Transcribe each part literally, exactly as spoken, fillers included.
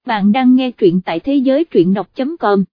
bạn đang nghe truyện tại thế giới truyện đọc chấm com.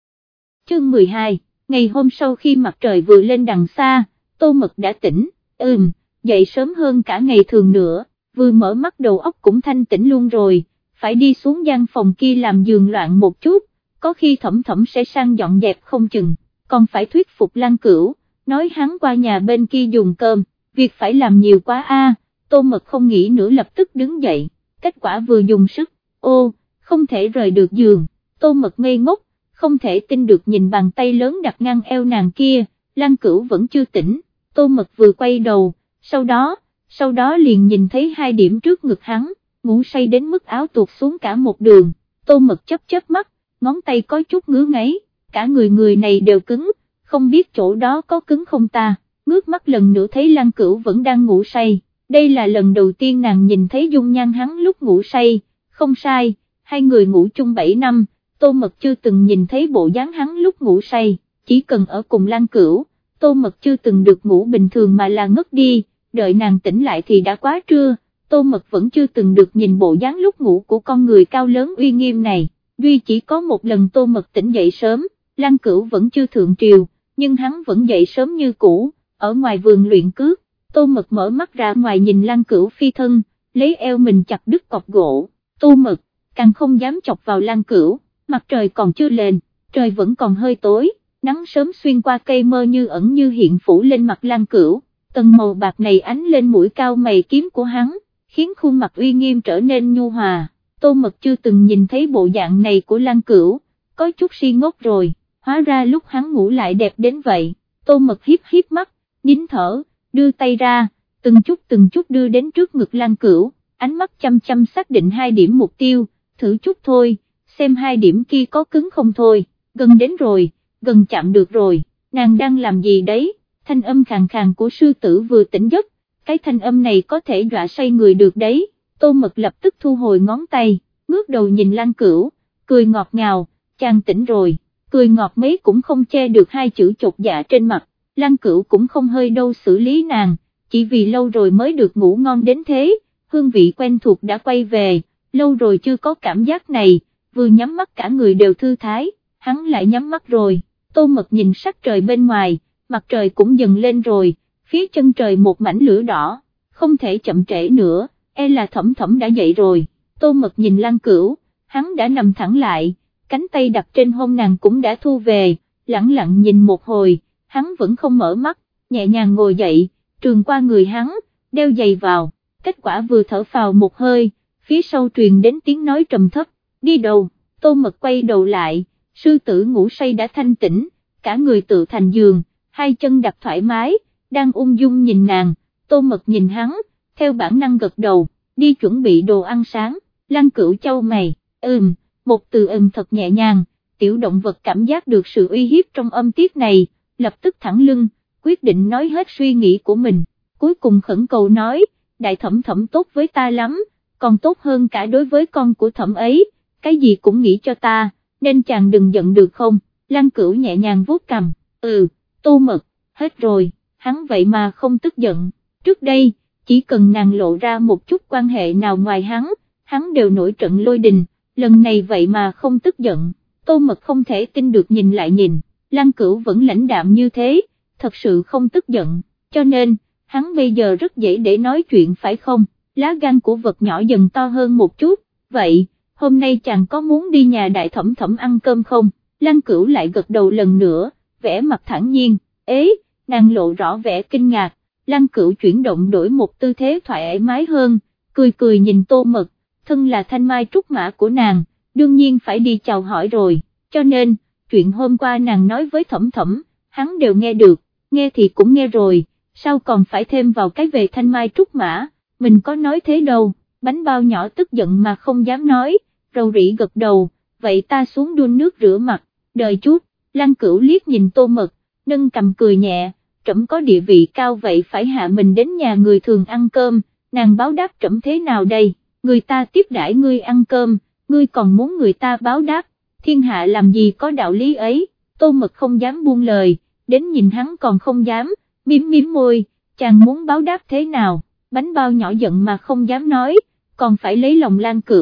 Chương mười hai, ngày hôm sau khi mặt trời vừa lên đằng xa, Tô Mật đã tỉnh, ừm, dậy sớm hơn cả ngày thường nữa, vừa mở mắt đầu óc cũng thanh tỉnh luôn rồi, phải đi xuống gian phòng kia làm giường loạn một chút, có khi Thẩm Thẩm sẽ sang dọn dẹp không chừng, còn phải thuyết phục Lăng Cửu, nói hắn qua nhà bên kia dùng cơm, việc phải làm nhiều quá a. Tô Mật không nghĩ nữa lập tức đứng dậy, kết quả vừa dùng sức, ô, không thể rời được giường, Tô Mật ngây ngốc, không thể tin được nhìn bàn tay lớn đặt ngang eo nàng kia, Lăng Cửu vẫn chưa tỉnh, Tô Mật vừa quay đầu, sau đó, sau đó liền nhìn thấy hai điểm trước ngực hắn, ngủ say đến mức áo tuột xuống cả một đường, Tô Mật chớp chớp mắt, ngón tay có chút ngứa ngáy, cả người người này đều cứng, không biết chỗ đó có cứng không ta, ngước mắt lần nữa thấy Lăng Cửu vẫn đang ngủ say, đây là lần đầu tiên nàng nhìn thấy dung nhan hắn lúc ngủ say, không sai, hai người ngủ chung bảy năm, Tô Mật chưa từng nhìn thấy bộ dáng hắn lúc ngủ say, chỉ cần ở cùng Lăng Cửu, Tô Mật chưa từng được ngủ bình thường mà là ngất đi, đợi nàng tỉnh lại thì đã quá trưa, Tô Mật vẫn chưa từng được nhìn bộ dáng lúc ngủ của con người cao lớn uy nghiêm này, duy chỉ có một lần Tô Mật tỉnh dậy sớm, Lăng Cửu vẫn chưa thượng triều, nhưng hắn vẫn dậy sớm như cũ, ở ngoài vườn luyện cước, Tô Mật mở mắt ra ngoài nhìn Lăng Cửu phi thân, lấy eo mình chặt đứt cọc gỗ, Tô Mật càng không dám chọc vào Lăng Cửu, mặt trời còn chưa lên, trời vẫn còn hơi tối, nắng sớm xuyên qua cây mơ như ẩn như hiện phủ lên mặt Lăng Cửu, tầng màu bạc này ánh lên mũi cao mày kiếm của hắn, khiến khuôn mặt uy nghiêm trở nên nhu hòa, Tô Mật chưa từng nhìn thấy bộ dạng này của Lăng Cửu, có chút si ngốc rồi, hóa ra lúc hắn ngủ lại đẹp đến vậy, Tô Mật hiếp hiếp mắt, nín thở, đưa tay ra, từng chút từng chút đưa đến trước ngực Lăng Cửu, ánh mắt chăm chăm xác định hai điểm mục tiêu, thử chút thôi, xem hai điểm kia có cứng không thôi, gần đến rồi, gần chạm được rồi, nàng đang làm gì đấy, thanh âm khàn khàn của sư tử vừa tỉnh giấc, cái thanh âm này có thể dọa say người được đấy, Tô Mật lập tức thu hồi ngón tay, ngước đầu nhìn Lăng Cửu, cười ngọt ngào, chàng tỉnh rồi, cười ngọt mấy cũng không che được hai chữ chột dạ trên mặt, Lăng Cửu cũng không hơi đâu xử lý nàng, chỉ vì lâu rồi mới được ngủ ngon đến thế, hương vị quen thuộc đã quay về, lâu rồi chưa có cảm giác này, vừa nhắm mắt cả người đều thư thái, hắn lại nhắm mắt rồi, Tô Mật nhìn sắc trời bên ngoài, mặt trời cũng dần lên rồi, phía chân trời một mảnh lửa đỏ, không thể chậm trễ nữa, e là Thẩm Thẩm đã dậy rồi, Tô Mật nhìn Lăng Cửu, hắn đã nằm thẳng lại, cánh tay đặt trên hông nàng cũng đã thu về, lẳng lặng nhìn một hồi, hắn vẫn không mở mắt, nhẹ nhàng ngồi dậy, trường qua người hắn, đeo giày vào, kết quả vừa thở phào một hơi, phía sau truyền đến tiếng nói trầm thấp, đi đâu, Tô Mật quay đầu lại, sư tử ngủ say đã thanh tỉnh, cả người tự thành giường, hai chân đặt thoải mái, đang ung dung nhìn nàng, Tô Mật nhìn hắn, theo bản năng gật đầu, đi chuẩn bị đồ ăn sáng, Lăng Cửu chau mày, ừm, một từ ừm thật nhẹ nhàng, tiểu động vật cảm giác được sự uy hiếp trong âm tiết này, lập tức thẳng lưng, quyết định nói hết suy nghĩ của mình, cuối cùng khẩn cầu nói, đại Thẩm Thẩm tốt với ta lắm, còn tốt hơn cả đối với con của Thẩm ấy, cái gì cũng nghĩ cho ta, nên chàng đừng giận được không, Lăng Cửu nhẹ nhàng vuốt cằm, ừ, Tô Mật, hết rồi, hắn vậy mà không tức giận, trước đây, chỉ cần nàng lộ ra một chút quan hệ nào ngoài hắn, hắn đều nổi trận lôi đình, lần này vậy mà không tức giận, Tô Mật không thể tin được nhìn lại nhìn, Lăng Cửu vẫn lãnh đạm như thế, thật sự không tức giận, cho nên, hắn bây giờ rất dễ để nói chuyện phải không, lá gan của vật nhỏ dần to hơn một chút, vậy, hôm nay chàng có muốn đi nhà đại Thẩm Thẩm ăn cơm không, Lăng Cửu lại gật đầu lần nữa, vẻ mặt thản nhiên, ế, nàng lộ rõ vẻ kinh ngạc, Lăng Cửu chuyển động đổi một tư thế thoải mái hơn, cười cười nhìn Tô Mật, thân là thanh mai trúc mã của nàng, đương nhiên phải đi chào hỏi rồi, cho nên, chuyện hôm qua nàng nói với Thẩm Thẩm, hắn đều nghe được, nghe thì cũng nghe rồi, sao còn phải thêm vào cái về thanh mai trúc mã, mình có nói thế đâu, bánh bao nhỏ tức giận mà không dám nói, rầu rĩ gật đầu, vậy ta xuống đun nước rửa mặt, đợi chút, Lăng Cửu liếc nhìn Tô Mật, nâng cầm cười nhẹ, trẫm có địa vị cao vậy phải hạ mình đến nhà người thường ăn cơm, nàng báo đáp trẫm thế nào đây, người ta tiếp đãi ngươi ăn cơm, ngươi còn muốn người ta báo đáp, thiên hạ làm gì có đạo lý ấy, Tô Mật không dám buông lời, đến nhìn hắn còn không dám, miếm miếm môi, chàng muốn báo đáp thế nào, bánh bao nhỏ giận mà không dám nói, còn phải lấy lòng Lăng Cửu,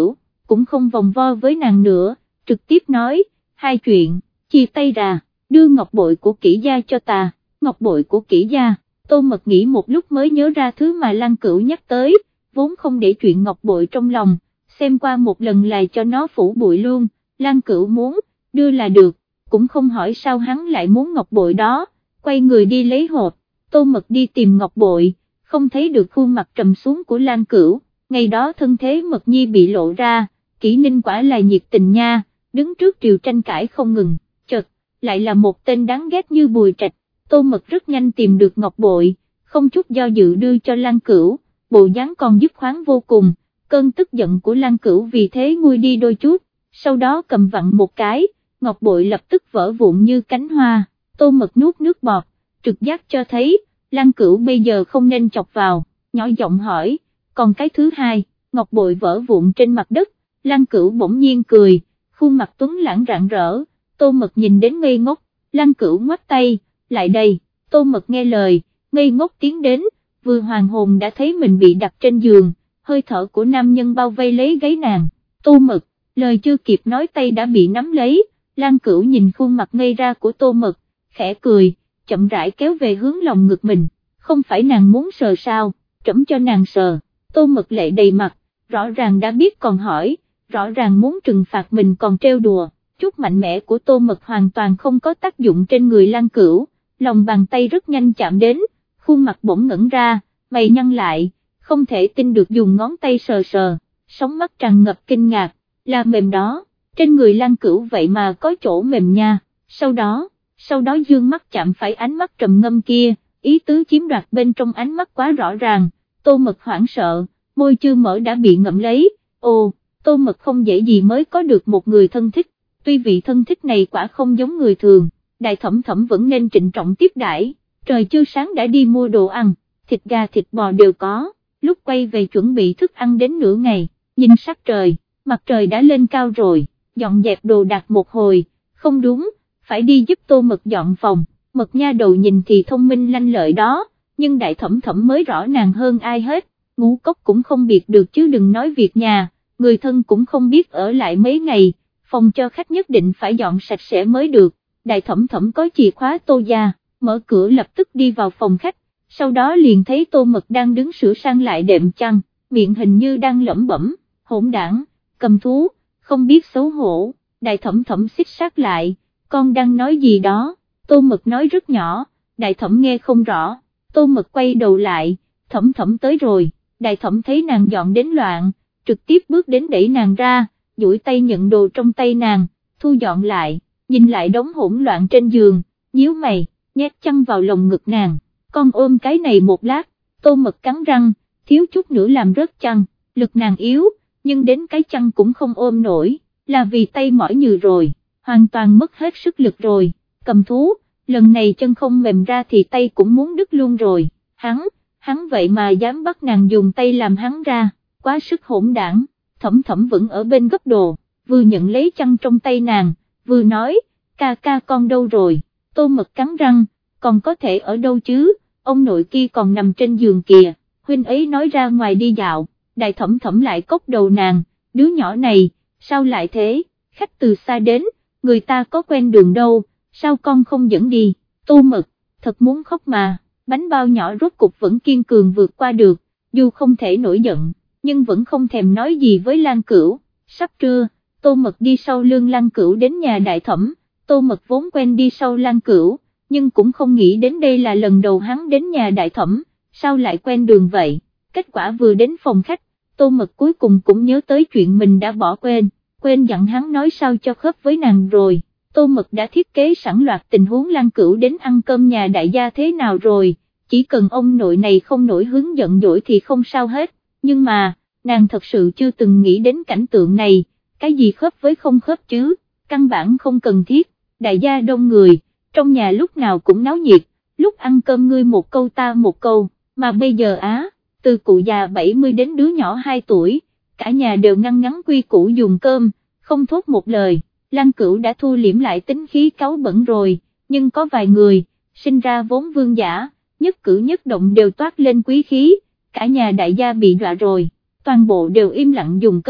cũng không vòng vo với nàng nữa, trực tiếp nói, hai chuyện, chia tay ra, đưa ngọc bội của Kỷ gia cho ta, ngọc bội của Kỷ gia. Tô Mật nghĩ một lúc mới nhớ ra thứ mà Lan Cửu nhắc tới, vốn không để chuyện ngọc bội trong lòng, xem qua một lần là cho nó phủ bụi luôn, Lan Cửu muốn, đưa là được, cũng không hỏi sao hắn lại muốn ngọc bội đó, quay người đi lấy hộp. Tô Mật đi tìm ngọc bội, không thấy được khuôn mặt trầm xuống của Lan Cửu, ngày đó thân thế Mật Nhi bị lộ ra, Kỷ Ninh quả là nhiệt tình nha, đứng trước triều tranh cãi không ngừng, chợt, lại là một tên đáng ghét như Bùi Trạch. Tô Mật rất nhanh tìm được ngọc bội, không chút do dự đưa cho Lan Cửu, bộ dáng còn dứt khoát vô cùng, cơn tức giận của Lan Cửu vì thế nguôi đi đôi chút, sau đó cầm vặn một cái, ngọc bội lập tức vỡ vụn như cánh hoa. Tô Mật nuốt nước bọt, trực giác cho thấy, Lan Cửu bây giờ không nên chọc vào, nhỏ giọng hỏi, còn cái thứ hai, ngọc bội vỡ vụn trên mặt đất. Lan Cửu bỗng nhiên cười, khuôn mặt tuấn lãng rạng rỡ, Tô Mật nhìn đến ngây ngốc, Lan Cửu ngoắt tay, lại đây. Tô Mật nghe lời, ngây ngốc tiến đến, vừa hoàn hồn đã thấy mình bị đặt trên giường, hơi thở của nam nhân bao vây lấy gáy nàng. Tô Mật, lời chưa kịp nói tay đã bị nắm lấy, Lan Cửu nhìn khuôn mặt ngây ra của Tô Mật, khẽ cười, chậm rãi kéo về hướng lòng ngực mình, không phải nàng muốn sờ sao, trẫm cho nàng sờ. Tô Mật lệ đầy mặt, rõ ràng đã biết còn hỏi, rõ ràng muốn trừng phạt mình còn trêu đùa, chút mạnh mẽ của Tô Mật hoàn toàn không có tác dụng trên người Lan Cửu, lòng bàn tay rất nhanh chạm đến, khuôn mặt bỗng ngẩn ra, mày nhăn lại, không thể tin được dùng ngón tay sờ sờ, sóng mắt tràn ngập kinh ngạc, là mềm đó, trên người Lan Cửu vậy mà có chỗ mềm nha, sau đó, sau đó dương mắt chạm phải ánh mắt trầm ngâm kia, ý tứ chiếm đoạt bên trong ánh mắt quá rõ ràng, Tô Mật hoảng sợ, môi chưa mở đã bị ngậm lấy, ồ, Tô Mật không dễ gì mới có được một người thân thích, tuy vị thân thích này quả không giống người thường, Đại Thẩm Thẩm vẫn nên trịnh trọng tiếp đãi, trời chưa sáng đã đi mua đồ ăn, thịt gà thịt bò đều có, lúc quay về chuẩn bị thức ăn đến nửa ngày, nhìn sắc trời, mặt trời đã lên cao rồi, dọn dẹp đồ đạc một hồi, không đúng, phải đi giúp Tô Mật dọn phòng, Mật nha đầu nhìn thì thông minh lanh lợi đó, nhưng Đại Thẩm Thẩm mới rõ nàng hơn ai hết, ngũ cốc cũng không biệt được chứ đừng nói việc nhà, người thân cũng không biết ở lại mấy ngày, phòng cho khách nhất định phải dọn sạch sẽ mới được. Đại Thẩm Thẩm có chìa khóa Tô gia, mở cửa lập tức đi vào phòng khách, sau đó liền thấy Tô Mật đang đứng sửa sang lại đệm chăn, miệng hình như đang lẩm bẩm, hỗn đảng, cầm thú, không biết xấu hổ. Đại Thẩm Thẩm xích sát lại, con đang nói gì đó, Tô Mật nói rất nhỏ, Đại Thẩm nghe không rõ, Tô Mật quay đầu lại, Thẩm Thẩm tới rồi, Đại Thẩm thấy nàng dọn đến loạn, trực tiếp bước đến đẩy nàng ra, duỗi tay nhận đồ trong tay nàng, thu dọn lại, nhìn lại đống hỗn loạn trên giường, nhíu mày, nhét chăn vào lồng ngực nàng, con ôm cái này một lát. Tô Mật cắn răng, thiếu chút nữa làm rớt chăn, lực nàng yếu, nhưng đến cái chăn cũng không ôm nổi, là vì tay mỏi nhừ rồi, hoàn toàn mất hết sức lực rồi, cầm thú, lần này chân không mềm ra thì tay cũng muốn đứt luôn rồi, hắn, hắn vậy mà dám bắt nàng dùng tay làm hắn ra, quá sức hỗn đảng. Thẩm Thẩm vẫn ở bên gấp đồ, vừa nhận lấy chăn trong tay nàng, vừa nói, ca ca con đâu rồi. Tô Mật cắn răng, còn có thể ở đâu chứ, ông nội kia còn nằm trên giường kìa, huynh ấy nói ra ngoài đi dạo. Đại Thẩm Thẩm lại cốc đầu nàng, đứa nhỏ này, sao lại thế, khách từ xa đến, người ta có quen đường đâu, sao con không dẫn đi. Tô Mật, thật muốn khóc mà, bánh bao nhỏ rốt cục vẫn kiên cường vượt qua được, dù không thể nổi giận, nhưng vẫn không thèm nói gì với Lan Cửu. Sắp trưa, Tô Mật đi sau lưng Lan Cửu đến nhà Đại Thẩm, Tô Mật vốn quen đi sau Lan Cửu, nhưng cũng không nghĩ đến đây là lần đầu hắn đến nhà Đại Thẩm, sao lại quen đường vậy. Kết quả vừa đến phòng khách, Tô Mật cuối cùng cũng nhớ tới chuyện mình đã bỏ quên, quên dặn hắn nói sao cho khớp với nàng rồi. Tô Mật đã thiết kế sẵn loạt tình huống Lan Cửu đến ăn cơm nhà đại gia thế nào rồi, chỉ cần ông nội này không nổi hứng giận dỗi thì không sao hết, nhưng mà, nàng thật sự chưa từng nghĩ đến cảnh tượng này, cái gì khớp với không khớp chứ, căn bản không cần thiết, đại gia đông người, trong nhà lúc nào cũng náo nhiệt, lúc ăn cơm ngươi một câu ta một câu, mà bây giờ á, từ cụ già bảy mươi đến đứa nhỏ hai tuổi, cả nhà đều ngăn ngắn quy củ dùng cơm, không thốt một lời. Lan Cửu đã thu liễm lại tính khí cáu bẩn rồi, nhưng có vài người, sinh ra vốn vương giả, nhất cử nhất động đều toát lên quý khí, cả nhà đại gia bị dọa rồi, toàn bộ đều im lặng dùng cơm,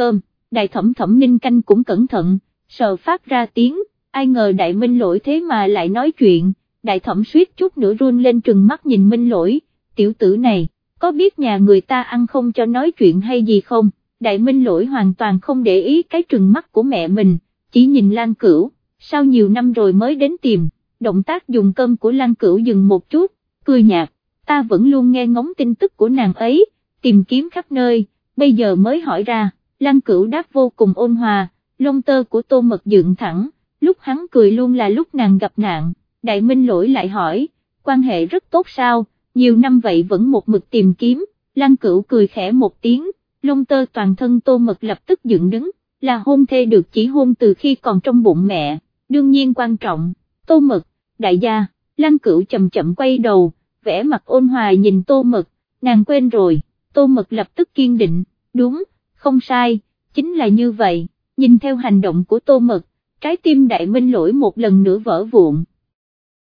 Đại thẩm Thẩm Ninh Canh cũng cẩn thận, sợ phát ra tiếng, ai ngờ Đại Minh Lỗi thế mà lại nói chuyện, đại thẩm suýt chút nữa run lên trừng mắt nhìn Minh Lỗi, tiểu tử này, có biết nhà người ta ăn không cho nói chuyện hay gì không? Đại Minh Lỗi hoàn toàn không để ý cái trừng mắt của mẹ mình, chỉ nhìn Lan Cửu, sao nhiều năm rồi mới đến tìm, động tác dùng cơm của Lan Cửu dừng một chút, cười nhạt, ta vẫn luôn nghe ngóng tin tức của nàng ấy, tìm kiếm khắp nơi, bây giờ mới hỏi ra, Lan Cửu đáp vô cùng ôn hòa, lông tơ của Tô Mật dựng thẳng, lúc hắn cười luôn là lúc nàng gặp nạn. Đại Minh Lỗi lại hỏi, quan hệ rất tốt sao, nhiều năm vậy vẫn một mực tìm kiếm, Lan Cửu cười khẽ một tiếng, lông tơ toàn thân Tô Mật lập tức dựng đứng, là hôn thê được chỉ hôn từ khi còn trong bụng mẹ, đương nhiên quan trọng, Tô Mật, đại gia, Lan Cửu chậm chậm quay đầu, vẻ mặt ôn hòa nhìn Tô Mật, nàng quên rồi, Tô Mật lập tức kiên định, đúng, không sai, chính là như vậy, nhìn theo hành động của Tô Mật, trái tim Đại Minh Lỗi một lần nữa vỡ vụn.